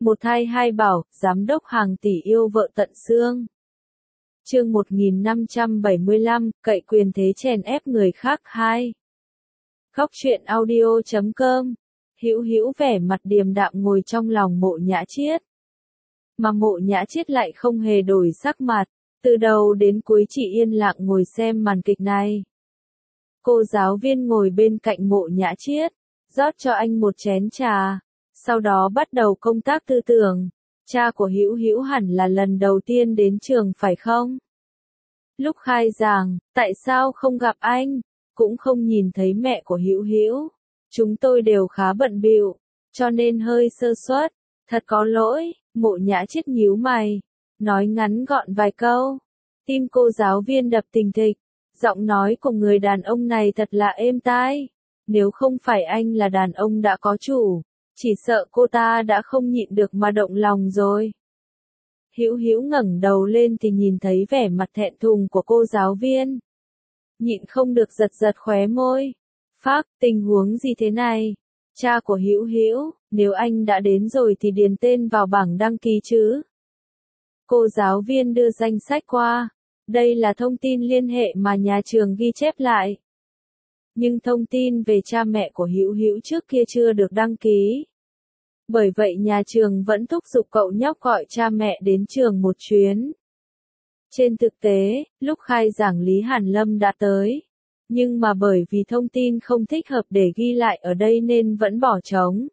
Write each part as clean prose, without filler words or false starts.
Một thai hai bảo, giám đốc hàng tỷ yêu vợ tận xương. Chương 1575, cậy quyền thế chèn ép người khác 2. Góc truyện audio.com. Hữu Hữu vẻ mặt điềm đạm ngồi trong lòng Mộ Nhã Chiết. Mà Mộ Nhã Chiết lại không hề đổi sắc mặt, từ đầu đến cuối chỉ yên lặng ngồi xem màn kịch này. Cô giáo viên ngồi bên cạnh Mộ Nhã Chiết, rót cho anh một chén trà, sau đó bắt đầu công tác tư tưởng. Cha của Hữu Hữu hẳn là lần đầu tiên đến trường phải không? Lúc khai giảng, tại sao không gặp anh, cũng không nhìn thấy mẹ của Hữu Hữu. Chúng tôi đều khá bận bịu, cho nên hơi sơ suất, thật có lỗi. Mộ Nhã Chiết nhíu mày, nói ngắn gọn vài câu. Tim cô giáo viên đập thình thịch, giọng nói của người đàn ông này thật là êm tai. Nếu không phải anh là đàn ông đã có chủ, chỉ sợ cô ta đã không nhịn được mà động lòng rồi. Hữu Hữu ngẩng đầu lên thì nhìn thấy vẻ mặt thẹn thùng của cô giáo viên. Nhịn không được giật giật khóe môi. Phác, tình huống gì thế này? Cha của Hữu Hữu, nếu anh đã đến rồi thì điền tên vào bảng đăng ký chứ. Cô giáo viên đưa danh sách qua. Đây là thông tin liên hệ mà nhà trường ghi chép lại. Nhưng thông tin về cha mẹ của Hữu Hữu trước kia chưa được đăng ký. Bởi vậy nhà trường vẫn thúc giục cậu nhóc gọi cha mẹ đến trường một chuyến. Trên thực tế, lúc khai giảng Lý Hàn Lâm đã tới. Nhưng mà bởi vì thông tin không thích hợp để ghi lại ở đây nên vẫn bỏ trống.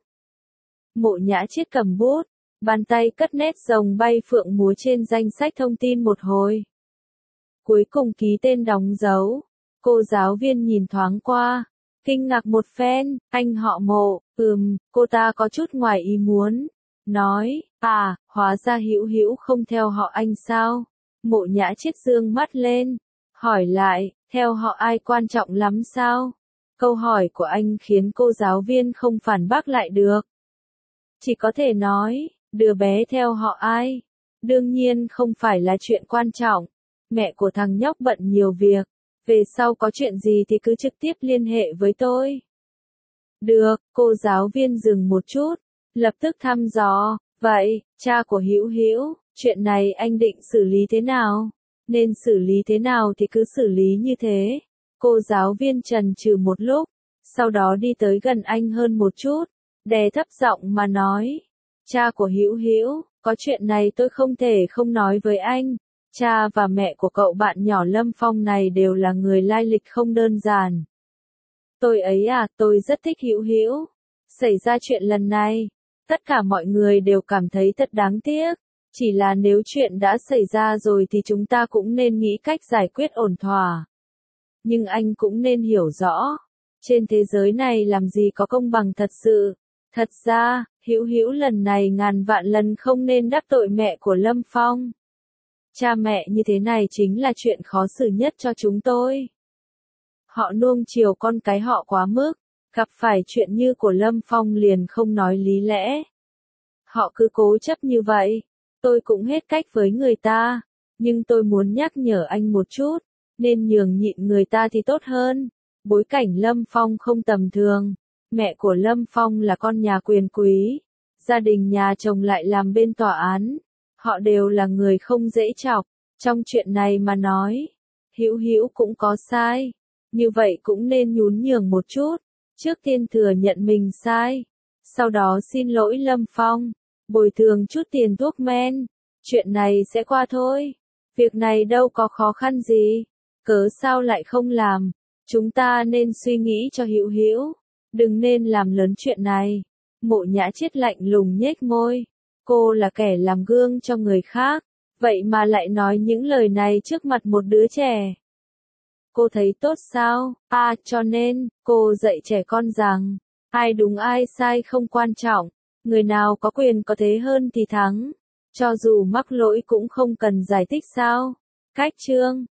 Mộ Nhã Chiết cầm bút, bàn tay cất nét rồng bay phượng múa trên danh sách thông tin một hồi. Cuối cùng ký tên đóng dấu. Cô giáo viên nhìn thoáng qua, kinh ngạc một phen. Anh họ Mộ, cô ta có chút ngoài ý muốn. Nói, hóa ra Hữu Hữu không theo họ anh sao? Mộ Nhã Chiết dương mắt lên, hỏi lại, theo họ ai quan trọng lắm sao? Câu hỏi của anh khiến cô giáo viên không phản bác lại được. Chỉ có thể nói, đứa bé theo họ ai? Đương nhiên không phải là chuyện quan trọng. Mẹ của thằng nhóc bận nhiều việc. Về sau có chuyện gì thì cứ trực tiếp liên hệ với tôi. Được, cô giáo viên dừng một chút, lập tức thăm dò. Vậy, cha của Hữu Hữu, chuyện này anh định xử lý thế nào? Nên xử lý thế nào thì cứ xử lý như thế. Cô giáo viên chần chừ một lúc, sau đó đi tới gần anh hơn một chút, đè thấp giọng mà nói. Cha của Hữu Hữu, có chuyện này tôi không thể không nói với anh. Cha và mẹ của cậu bạn nhỏ Lâm Phong này đều là người lai lịch không đơn giản. Tôi rất thích Hữu Hữu. Xảy ra chuyện lần này, tất cả mọi người đều cảm thấy thật đáng tiếc. Chỉ là nếu chuyện đã xảy ra rồi thì chúng ta cũng nên nghĩ cách giải quyết ổn thỏa. Nhưng anh cũng nên hiểu rõ, trên thế giới này làm gì có công bằng thật sự. Thật ra, Hữu Hữu lần này ngàn vạn lần không nên đắc tội mẹ của Lâm Phong. Cha mẹ như thế này chính là chuyện khó xử nhất cho chúng tôi. Họ nuông chiều con cái họ quá mức, gặp phải chuyện như của Lâm Phong liền không nói lý lẽ. Họ cứ cố chấp như vậy, tôi cũng hết cách với người ta, nhưng tôi muốn nhắc nhở anh một chút, nên nhường nhịn người ta thì tốt hơn. Bối cảnh Lâm Phong không tầm thường, mẹ của Lâm Phong là con nhà quyền quý, gia đình nhà chồng lại làm bên tòa án. Họ đều là người không dễ chọc, trong chuyện này mà nói, Hữu Hữu cũng có sai, như vậy cũng nên nhún nhường một chút, trước tiên thừa nhận mình sai, sau đó xin lỗi Lâm Phong, bồi thường chút tiền thuốc men, chuyện này sẽ qua thôi, việc này đâu có khó khăn gì, cớ sao lại không làm, chúng ta nên suy nghĩ cho Hữu Hữu, đừng nên làm lớn chuyện này. Mộ Nhã Chiết lạnh lùng nhếch môi. Cô là kẻ làm gương cho người khác, vậy mà lại nói những lời này trước mặt một đứa trẻ. Cô thấy tốt sao? Cho nên, cô dạy trẻ con rằng, ai đúng ai sai không quan trọng, người nào có quyền có thế hơn thì thắng, cho dù mắc lỗi cũng không cần giải thích sao. Cách chương